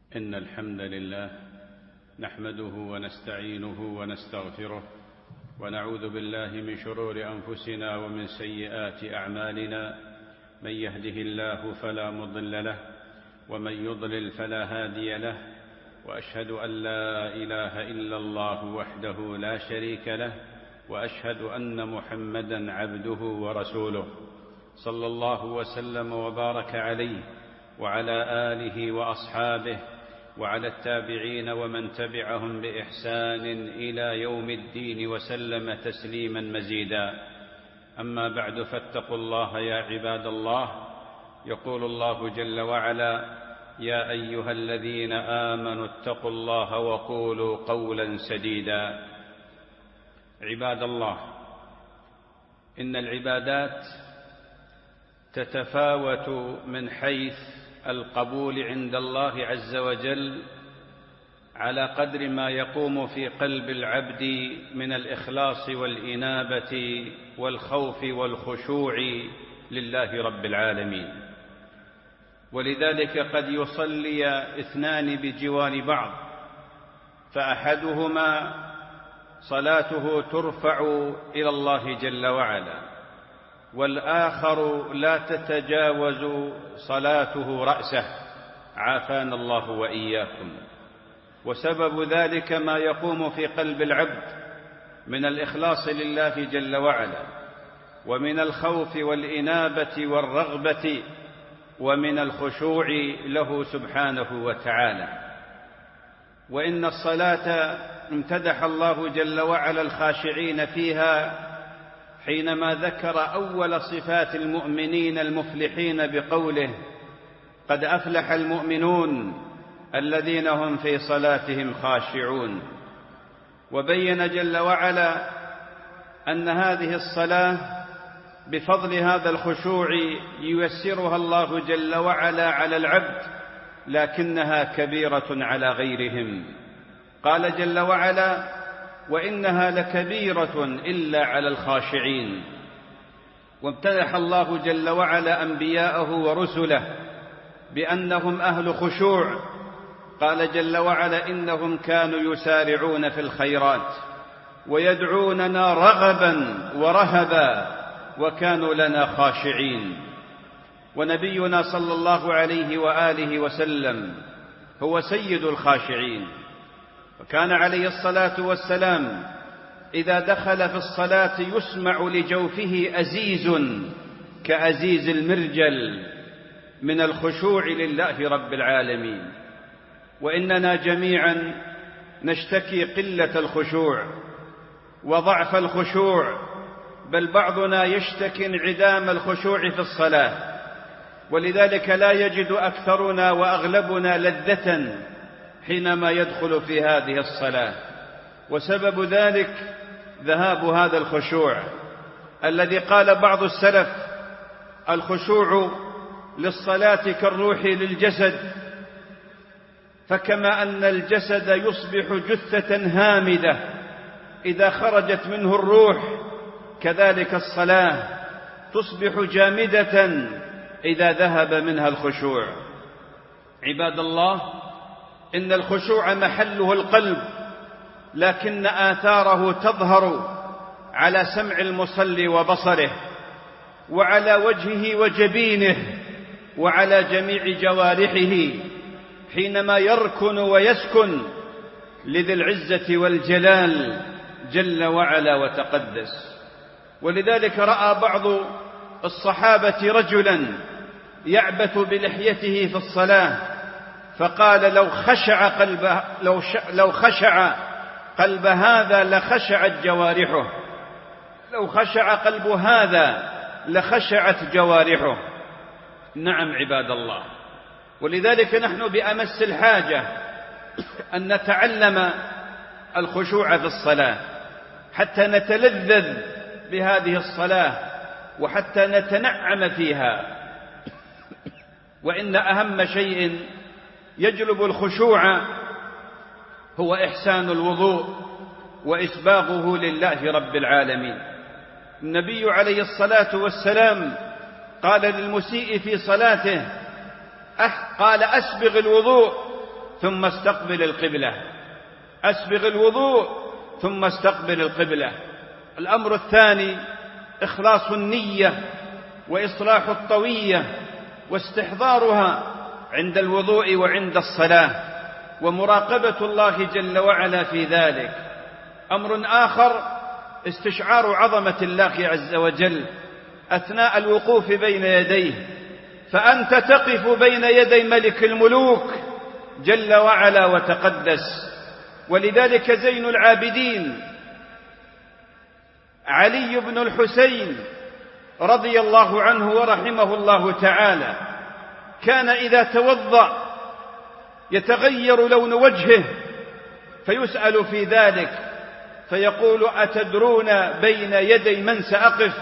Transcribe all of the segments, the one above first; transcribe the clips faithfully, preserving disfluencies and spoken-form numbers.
إن الحمد لله نحمده ونستعينه ونستغفره ونعوذ بالله من شرور أنفسنا ومن سيئات أعمالنا. من يهده الله فلا مضل له ومن يضلل فلا هادي له، وأشهد أن لا إله إلا الله وحده لا شريك له، وأشهد أن محمدًا عبده ورسوله صلى الله وسلم وبارك عليه وعلى آله وأصحابه وعلى التابعين ومن تبعهم بإحسان إلى يوم الدين وسلم تسليما مزيدا. أما بعد، فاتقوا الله يا عباد الله. يقول الله جل وعلا: يا أيها الذين آمنوا اتقوا الله وقولوا قولا سديدا. عباد الله، إن العبادات تتفاوت من حيث القبول عند الله عز وجل على قدر ما يقوم في قلب العبد من الإخلاص والإنابة والخوف والخشوع لله رب العالمين. ولذلك قد يصلي اثنان بجوار بعض، فأحدهما صلاته ترفع إلى الله جل وعلا، والآخر لا تتجاوز صلاته رأسه، عافانا الله وإياكم. وسبب ذلك ما يقوم في قلب العبد من الإخلاص لله جل وعلا، ومن الخوف والإنابة والرغبة، ومن الخشوع له سبحانه وتعالى. وإن الصلاة امتدح الله جل وعلا الخاشعين فيها حينما ذكر أول صفات المؤمنين المفلحين بقوله: قد أفلح المؤمنون الذين هم في صلاتهم خاشعون. وبين جل وعلا أن هذه الصلاة بفضل هذا الخشوع ييسرها الله جل وعلا على العبد، لكنها كبيرة على غيرهم. قال جل وعلا: وإنها لكبيرة إلا على الخاشعين. وامتدح الله جل وعلا أنبياءه ورسله بأنهم أهل خشوع. قال جل وعلا: إنهم كانوا يسارعون في الخيرات ويدعوننا رغبا ورهبا وكانوا لنا خاشعين. ونبينا صلى الله عليه وآله وسلم هو سيد الخاشعين، وكان عليه الصلاة والسلام إذا دخل في الصلاة يسمع لجوفه أزيز كأزيز المرجل من الخشوع لله رب العالمين. وإننا جميعا نشتكي قلة الخشوع وضعف الخشوع، بل بعضنا يشتكي انعدام الخشوع في الصلاة، ولذلك لا يجد أكثرنا وأغلبنا لذة حينما يدخل في هذه الصلاة. وسبب ذلك ذهاب هذا الخشوع الذي قال بعض السلف: الخشوع للصلاة كالروح للجسد، فكما أن الجسد يصبح جثة هامدة إذا خرجت منه الروح، كذلك الصلاة تصبح جامدة إذا ذهب منها الخشوع. عباد الله، إن الخشوع محله القلب، لكن آثاره تظهر على سمع المصلي وبصره، وعلى وجهه وجبينه، وعلى جميع جوارحه حينما يركن ويسكن لذي العزة والجلال جل وعلا وتقدس. ولذلك رأى بعض الصحابة رجلا يعبث بلحيته في الصلاة، فقال: لو خشع قلب لو لو خشع قلب هذا لخشعت جوارحه، لو خشع قلب هذا لخشعت جوارحه. نعم عباد الله، ولذلك نحن بأمس الحاجة أن نتعلم الخشوع في الصلاة حتى نتلذذ بهذه الصلاة وحتى نتنعم فيها. وإن أهم شيء يجلب الخشوع هو إحسان الوضوء وإسباغه لله رب العالمين. النبي عليه الصلاة والسلام قال للمسيء في صلاته: قال: أسبغ الوضوء ثم استقبل القبلة، أسبغ الوضوء ثم استقبل القبلة. الأمر الثاني إخلاص النية وإصلاح الطوية واستحضارها عند الوضوء وعند الصلاة، ومراقبة الله جل وعلا في ذلك. أمر آخر استشعار عظمة الله عز وجل أثناء الوقوف بين يديه، فأنت تقف بين يدي ملك الملوك جل وعلا وتقدس. ولذلك زين العابدين علي بن الحسين رضي الله عنه ورحمه الله تعالى كان إذا توضأ يتغير لون وجهه، فيسأل في ذلك فيقول: أتدرون بين يدي من سأقف؟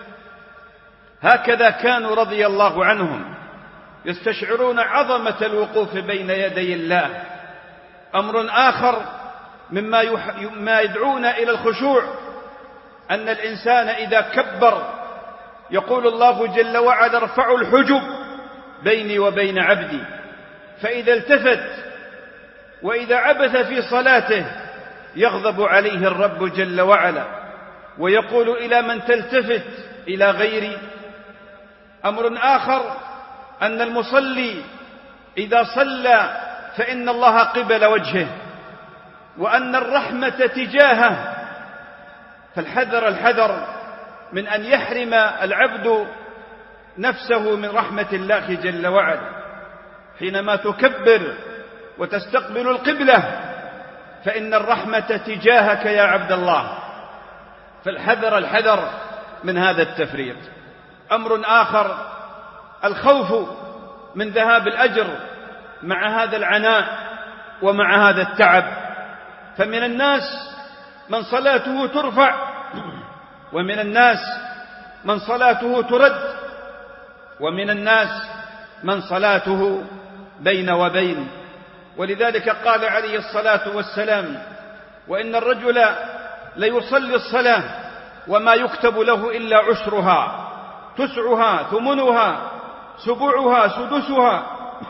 هكذا كانوا رضي الله عنهم يستشعرون عظمة الوقوف بين يدي الله. أمر آخر مما ما يدعونا إلى الخشوع أن الإنسان إذا كبر يقول الله جل وعلا: ارفعوا الحجب بيني وبين عبدي. فإذا التفت وإذا عبث في صلاته يغضب عليه الرب جل وعلا ويقول: إلى من تلتفت؟ إلى غيري؟ أمر آخر أن المصلي إذا صلى فإن الله قبل وجهه وأن الرحمة تجاهه، فالحذر الحذر من أن يحرم العبد نفسه من رحمة الله جل وعلا. حينما تكبر وتستقبل القبلة فإن الرحمة تجاهك يا عبد الله، فالحذر الحذر من هذا التفريط. أمر آخر الخوف من ذهاب الأجر مع هذا العناء ومع هذا التعب، فمن الناس من صلاته ترفع، ومن الناس من صلاته ترد، ومن الناس من صلاته بين وبين. ولذلك قال عليه الصلاة والسلام: وإن الرجل ليصلي الصلاة وما يكتب له إلا عشرها، تسعها، ثمنها، سبعها، سدسها،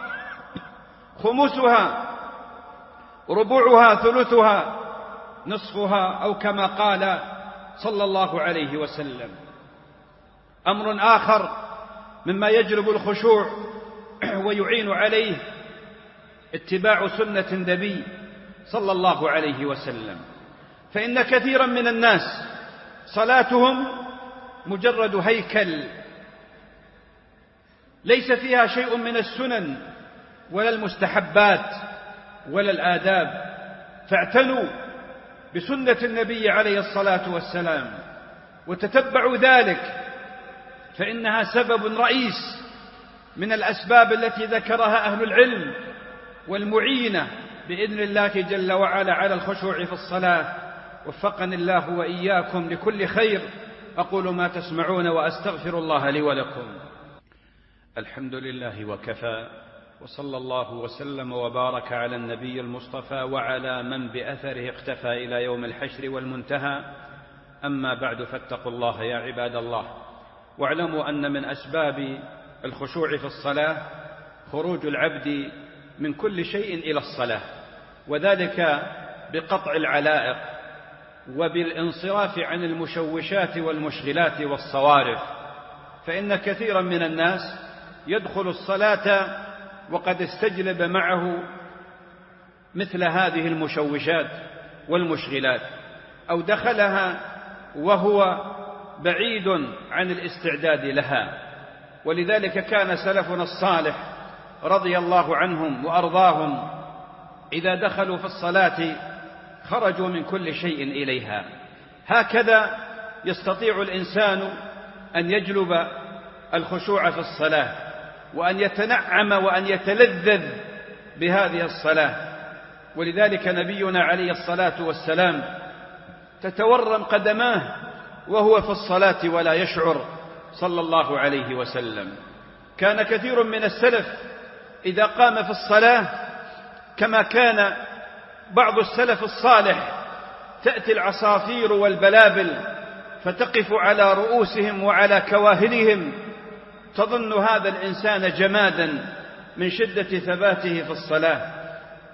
خمسها، ربعها، ثلثها، نصفها، أو كما قال صلى الله عليه وسلم. أمر آخر مما يجلب الخشوع ويعين عليه اتباع سنة النبي صلى الله عليه وسلم، فإن كثيرا من الناس صلاتهم مجرد هيكل ليس فيها شيء من السنن ولا المستحبات ولا الآداب، فاعتنوا بسنة النبي عليه الصلاة والسلام وتتبعوا ذلك، فإنها سبب رئيس من الأسباب التي ذكرها أهل العلم والمعينة بإذن الله جل وعلا على الخشوع في الصلاة. وفقني الله وإياكم لكل خير. أقول ما تسمعون وأستغفر الله لي ولكم. الحمد لله وكفى، وصلى الله وسلم وبارك على النبي المصطفى وعلى من بأثره اقتفى إلى يوم الحشر والمنتهى. أما بعد، فاتقوا الله يا عباد الله، واعلموا أن من أسباب الخشوع في الصلاة خروج العبد من كل شيء إلى الصلاة، وذلك بقطع العلائق وبالانصراف عن المشوشات والمشغلات والصوارف. فإن كثيرا من الناس يدخل الصلاة وقد استجلب معه مثل هذه المشوشات والمشغلات، أو دخلها وهو بعيد عن الاستعداد لها. ولذلك كان سلفنا الصالح رضي الله عنهم وأرضاهم إذا دخلوا في الصلاة خرجوا من كل شيء إليها. هكذا يستطيع الإنسان أن يجلب الخشوع في الصلاة وأن يتنعم وأن يتلذذ بهذه الصلاة. ولذلك نبينا عليه الصلاة والسلام تتورم قدماه وهو في الصلاة ولا يشعر صلى الله عليه وسلم. كان كثير من السلف إذا قام في الصلاة كما كان بعض السلف الصالح تأتي العصافير والبلابل فتقف على رؤوسهم وعلى كواهلهم، تظن هذا الإنسان جمادا من شدة ثباته في الصلاة.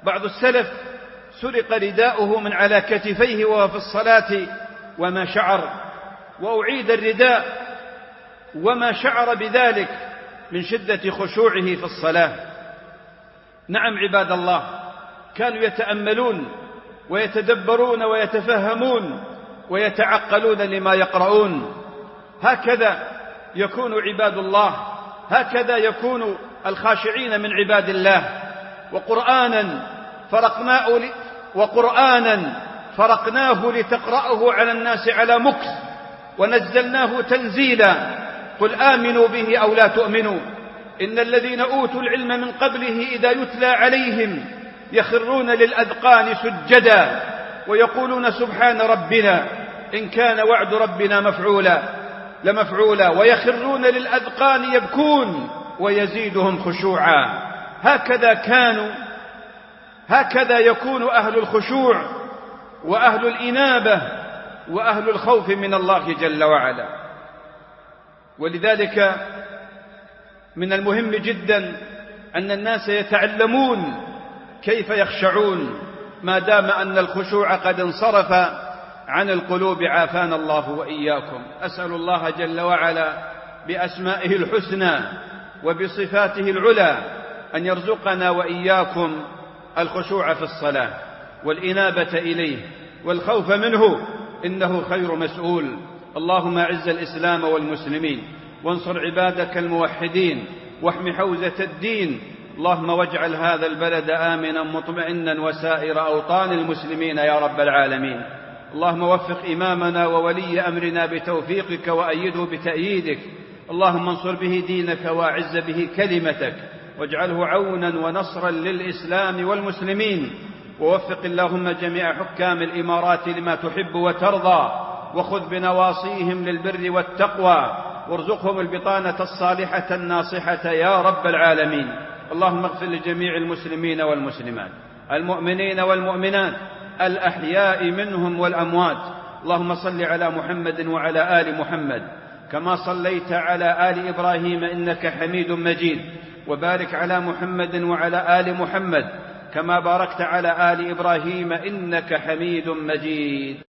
بعض السلف سرق رداؤه من على كتفيه وهو في الصلاة وما شعر، وأعيد الرداء وما شعر بذلك من شدة خشوعه في الصلاة. نعم عباد الله، كانوا يتأملون ويتدبرون ويتفهمون ويتعقلون لما يقرؤون. هكذا يكون عباد الله، هكذا يكون الخاشعين من عباد الله. وقرآنا فرقناه وقرآنا فرقناه لتقرأه على الناس على مكث ونزلناه تنزيلا. قل آمنوا به أو لا تؤمنوا إن الذين أوتوا العلم من قبله إذا يتلى عليهم يخرون للأذقان سجدا ويقولون سبحان ربنا إن كان وعد ربنا مفعولا لمفعولا ويخرون للأذقان يبكون ويزيدهم خشوعا. هكذا كانوا، هكذا يكون أهل الخشوع وأهل الإنابة وأهل الخوف من الله جل وعلا. ولذلك من المهم جدا أن الناس يتعلمون كيف يخشعون ما دام أن الخشوع قد انصرف عن القلوب، عافانا الله وإياكم. أسأل الله جل وعلا بأسمائه الحسنى وبصفاته العلى أن يرزقنا وإياكم الخشوع في الصلاة والإنابة إليه والخوف منه، إنه خير مسؤول. اللهم أعز الإسلام والمسلمين وانصر عبادك الموحدين واحم حوزة الدين. اللهم واجعل هذا البلد آمنا مطمئنا وسائر أوطان المسلمين يا رب العالمين. اللهم وفق إمامنا وولي أمرنا بتوفيقك وأيده بتأييدك. اللهم انصر به دينك وأعز به كلمتك واجعله عونا ونصرا للإسلام والمسلمين. ووفق اللهم جميع حكام الإمارات لما تحب وترضى، وخذ بنواصيهم للبر والتقوى، وارزقهم البطانة الصالحة الناصحة يا رب العالمين. اللهم اغفر لجميع المسلمين والمسلمات المؤمنين والمؤمنات الأحياء منهم والأموات. اللهم صل على محمد وعلى آل محمد كما صليت على آل إبراهيم إنك حميد مجيد، وبارك على محمد وعلى آل محمد كما باركت على آل إبراهيم إنك حميد مجيد.